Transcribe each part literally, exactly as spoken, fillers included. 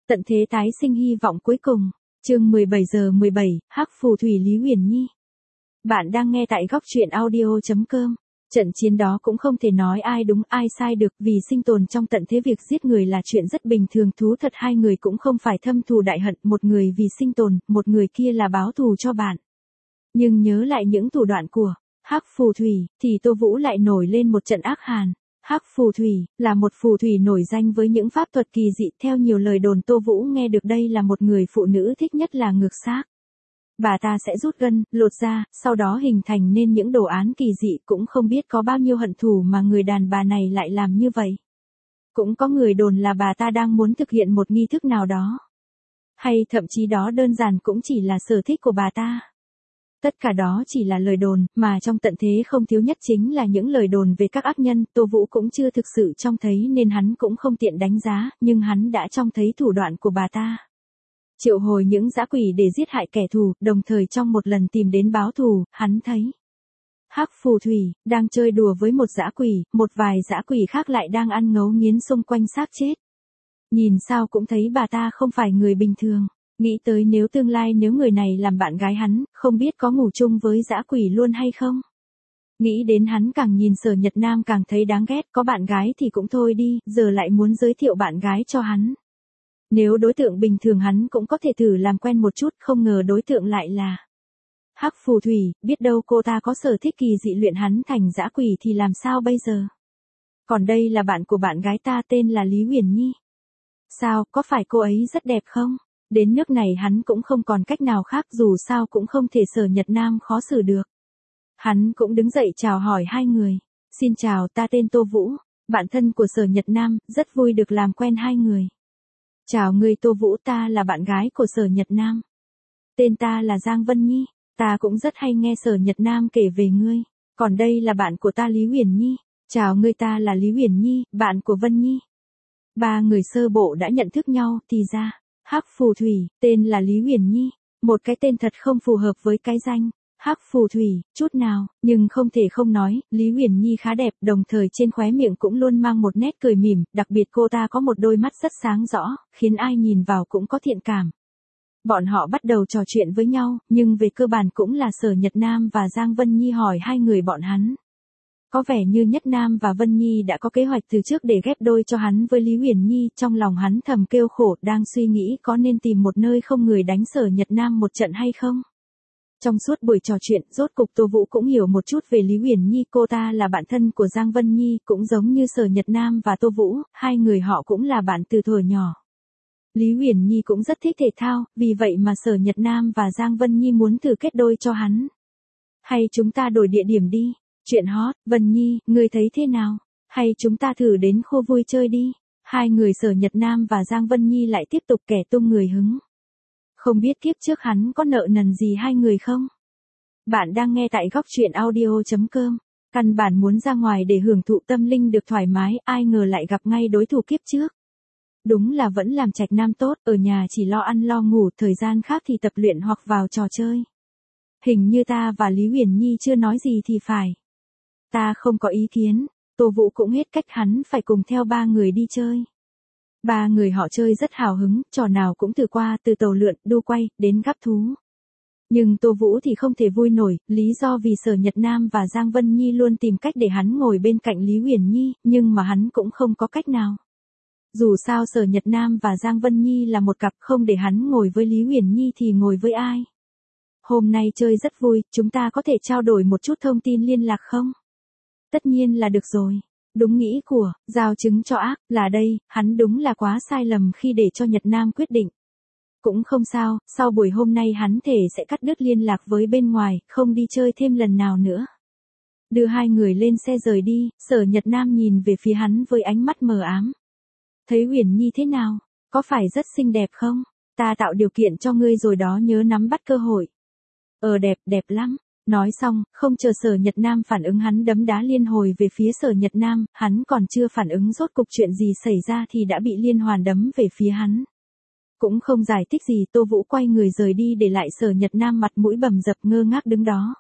Tận thế tái sinh hy vọng cuối cùng. Chương mười bảy giờ mười bảy, Hắc phù thủy Lý Huyền Nhi. Bạn đang nghe tại góc truyện audio chấm com. Trận chiến đó cũng không thể nói ai đúng ai sai được, vì sinh tồn trong tận thế việc giết người là chuyện rất bình thường. Thú thật hai người cũng không phải thâm thù đại hận, một người vì sinh tồn, một người kia là báo thù cho bạn. Nhưng nhớ lại những thủ đoạn của Hắc phù thủy, thì Tô Vũ lại nổi lên một trận ác hàn. Hắc phù thủy là một phù thủy nổi danh với những pháp thuật kỳ dị. Theo nhiều lời đồn Tô Vũ nghe được đây là một người phụ nữ thích nhất là ngược xác. Bà ta sẽ rút gân, lột da, sau đó hình thành nên những đồ án kỳ dị. Cũng không biết có bao nhiêu hận thù mà người đàn bà này lại làm như vậy. Cũng có người đồn là bà ta đang muốn thực hiện một nghi thức nào đó. Hay thậm chí đó đơn giản cũng chỉ là sở thích của bà ta. Tất cả đó chỉ là lời đồn, mà trong tận thế không thiếu nhất chính là những lời đồn về các ác nhân. Tô Vũ cũng chưa thực sự trông thấy nên hắn cũng không tiện đánh giá, nhưng hắn đã trông thấy thủ đoạn của bà ta. Triệu hồi những dã quỷ để giết hại kẻ thù, đồng thời trong một lần tìm đến báo thù, hắn thấy Hắc phù thủy đang chơi đùa với một dã quỷ, một vài dã quỷ khác lại đang ăn ngấu nghiến xung quanh xác chết. Nhìn sao cũng thấy bà ta không phải người bình thường. Nghĩ tới nếu tương lai nếu người này làm bạn gái hắn, không biết có ngủ chung với dã quỷ luôn hay không. Nghĩ đến hắn càng nhìn Sở Nhật Nam càng thấy đáng ghét, có bạn gái thì cũng thôi đi, giờ lại muốn giới thiệu bạn gái cho hắn. Nếu đối tượng bình thường hắn cũng có thể thử làm quen một chút, không ngờ đối tượng lại là Hắc phù thủy. Biết đâu cô ta có sở thích kỳ dị luyện hắn thành dã quỷ thì làm sao bây giờ. Còn đây là bạn của bạn gái ta, tên là Lý Huyền Nhi. Sao, có phải cô ấy rất đẹp không? Đến nước này hắn cũng không còn cách nào khác, dù sao cũng không thể Sở Nhật Nam khó xử được. Hắn cũng đứng dậy chào hỏi hai người. Xin chào, ta tên Tô Vũ, bạn thân của Sở Nhật Nam, rất vui được làm quen hai người. Chào người Tô Vũ, ta là bạn gái của Sở Nhật Nam. Tên ta là Giang Vân Nhi, ta cũng rất hay nghe Sở Nhật Nam kể về ngươi. Còn đây là bạn của ta Lý Huyền Nhi. Chào ngươi, ta là Lý Huyền Nhi, bạn của Vân Nhi. Ba người sơ bộ đã nhận thức nhau, thì ra Hắc phù thủy, tên là Lý Huyền Nhi, một cái tên thật không phù hợp với cái danh Hắc phù thủy, chút nào, nhưng không thể không nói, Lý Huyền Nhi khá đẹp, đồng thời trên khóe miệng cũng luôn mang một nét cười mỉm, đặc biệt cô ta có một đôi mắt rất sáng rõ, khiến ai nhìn vào cũng có thiện cảm. Bọn họ bắt đầu trò chuyện với nhau, nhưng về cơ bản cũng là Sở Nhật Nam và Giang Vân Nhi hỏi hai người bọn hắn. Có vẻ như Nhất Nam và Vân Nhi đã có kế hoạch từ trước để ghép đôi cho hắn với Lý Huyền Nhi, trong lòng hắn thầm kêu khổ, đang suy nghĩ có nên tìm một nơi không người đánh Sở Nhật Nam một trận hay không. Trong suốt buổi trò chuyện, rốt cục Tô Vũ cũng hiểu một chút về Lý Huyền Nhi, cô ta là bạn thân của Giang Vân Nhi, cũng giống như Sở Nhật Nam và Tô Vũ, hai người họ cũng là bạn từ thuở nhỏ. Lý Huyền Nhi cũng rất thích thể thao, vì vậy mà Sở Nhật Nam và Giang Vân Nhi muốn thử kết đôi cho hắn. Hay chúng ta đổi địa điểm đi? Chuyện hot, Vân Nhi, ngươi thấy thế nào? Hay chúng ta thử đến khu vui chơi đi? Hai người Sở Nhật Nam và Giang Vân Nhi lại tiếp tục kẻ tung người hứng. Không biết kiếp trước hắn có nợ nần gì hai người không? Bạn đang nghe tại góc truyện audio chấm com. Căn bản muốn ra ngoài để hưởng thụ tâm linh được thoải mái, ai ngờ lại gặp ngay đối thủ kiếp trước. Đúng là vẫn làm trạch nam tốt, ở nhà chỉ lo ăn lo ngủ, thời gian khác thì tập luyện hoặc vào trò chơi. Hình như ta và Lý Huyền Nhi chưa nói gì thì phải. Ta không có ý kiến, Tô Vũ cũng hết cách, hắn phải cùng theo ba người đi chơi. Ba người họ chơi rất hào hứng, trò nào cũng thử qua, từ tàu lượn, đu quay, đến gắp thú. Nhưng Tô Vũ thì không thể vui nổi, lý do vì Sở Nhật Nam và Giang Vân Nhi luôn tìm cách để hắn ngồi bên cạnh Lý Huyền Nhi, nhưng mà hắn cũng không có cách nào. Dù sao Sở Nhật Nam và Giang Vân Nhi là một cặp, không để hắn ngồi với Lý Huyền Nhi thì ngồi với ai? Hôm nay chơi rất vui, chúng ta có thể trao đổi một chút thông tin liên lạc không? Tất nhiên là được rồi. Đúng nghĩ của, giao chứng cho ác, là đây, hắn đúng là quá sai lầm khi để cho Nhật Nam quyết định. Cũng không sao, sau buổi hôm nay hắn thể sẽ cắt đứt liên lạc với bên ngoài, không đi chơi thêm lần nào nữa. Đưa hai người lên xe rời đi, Sở Nhật Nam nhìn về phía hắn với ánh mắt mờ ám. Thấy Huyền Nhi thế nào? Có phải rất xinh đẹp không? Ta tạo điều kiện cho ngươi rồi đó, nhớ nắm bắt cơ hội. Ờ đẹp, đẹp lắm. Nói xong, không chờ Sở Nhật Nam phản ứng hắn đấm đá liên hồi về phía Sở Nhật Nam, hắn còn chưa phản ứng rốt cục chuyện gì xảy ra thì đã bị liên hoàn đấm về phía hắn. Cũng không giải thích gì, Tô Vũ quay người rời đi để lại Sở Nhật Nam mặt mũi bầm dập ngơ ngác đứng đó.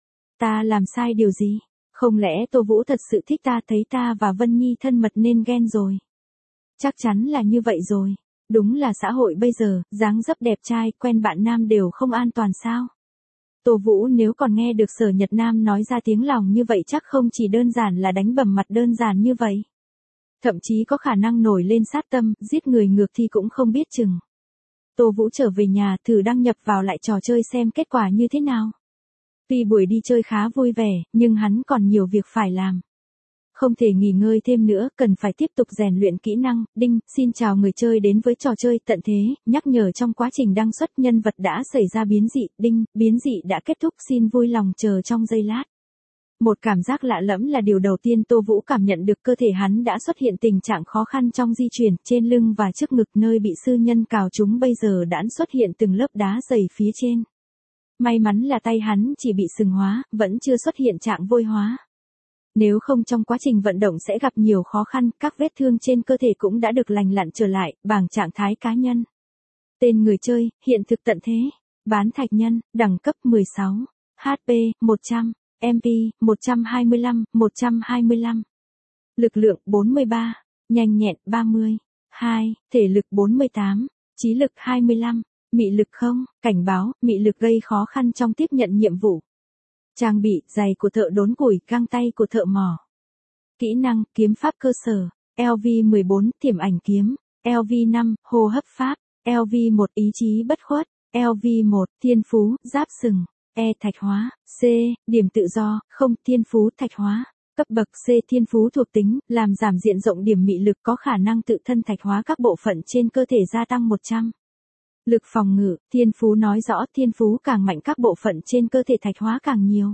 Ta làm sai điều gì? Không lẽ Tô Vũ thật sự thích ta, thấy ta và Vân Nhi thân mật nên ghen rồi? Chắc chắn là như vậy rồi. Đúng là xã hội bây giờ, dáng dấp đẹp trai, quen bạn nam đều không an toàn sao? Tô Vũ nếu còn nghe được Sở Nhật Nam nói ra tiếng lòng như vậy chắc không chỉ đơn giản là đánh bầm mặt đơn giản như vậy. Thậm chí có khả năng nổi lên sát tâm, giết người ngược thì cũng không biết chừng. Tô Vũ trở về nhà thử đăng nhập vào lại trò chơi xem kết quả như thế nào. Tuy buổi đi chơi khá vui vẻ, nhưng hắn còn nhiều việc phải làm. Không thể nghỉ ngơi thêm nữa, cần phải tiếp tục rèn luyện kỹ năng. Đinh, xin chào người chơi đến với trò chơi tận thế, nhắc nhở trong quá trình đăng xuất nhân vật đã xảy ra biến dị. Đinh, biến dị đã kết thúc, xin vui lòng chờ trong giây lát. Một cảm giác lạ lẫm là điều đầu tiên Tô Vũ cảm nhận được, cơ thể hắn đã xuất hiện tình trạng khó khăn trong di chuyển, trên lưng và trước ngực nơi bị sư nhân cào trúng bây giờ đã xuất hiện từng lớp đá dày phía trên. May mắn là tay hắn chỉ bị sừng hóa, vẫn chưa xuất hiện trạng vôi hóa. Nếu không trong quá trình vận động sẽ gặp nhiều khó khăn, các vết thương trên cơ thể cũng đã được lành lặn trở lại, bảng trạng thái cá nhân. Tên người chơi, hiện thực tận thế, bán thạch nhân, đẳng cấp mười sáu, hát pê, một trăm, em pê, một trăm hai mươi lăm, một trăm hai mươi lăm. Lực lượng bốn mươi ba, nhanh nhẹn ba mươi, hai, thể lực bốn mươi tám, trí lực hai mươi lăm, mị lực không, cảnh báo, mị lực gây khó khăn trong tiếp nhận nhiệm vụ. Trang bị, giày của thợ đốn củi, găng tay của thợ mỏ. Kỹ năng, kiếm pháp cơ sở, lv mười bốn, thiểm ảnh kiếm, lv năm, hô hấp pháp, lv một, ý chí bất khuất, lv một, thiên phú, giáp sừng, E, thạch hóa, C, điểm tự do, không, thiên phú, thạch hóa. Cấp bậc C, thiên phú thuộc tính, làm giảm diện rộng điểm mị lực, có khả năng tự thân thạch hóa các bộ phận trên cơ thể gia tăng một trăm. Lực phòng ngự, thiên phú nói rõ thiên phú càng mạnh các bộ phận trên cơ thể thạch hóa càng nhiều.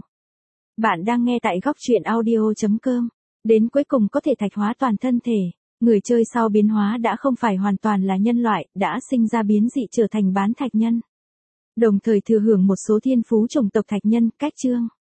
Bạn đang nghe tại góc truyện audio chấm com. Đến cuối cùng có thể thạch hóa toàn thân thể. Người chơi sau biến hóa đã không phải hoàn toàn là nhân loại, đã sinh ra biến dị trở thành bán thạch nhân. Đồng thời thừa hưởng một số thiên phú chủng tộc thạch nhân, cách chương.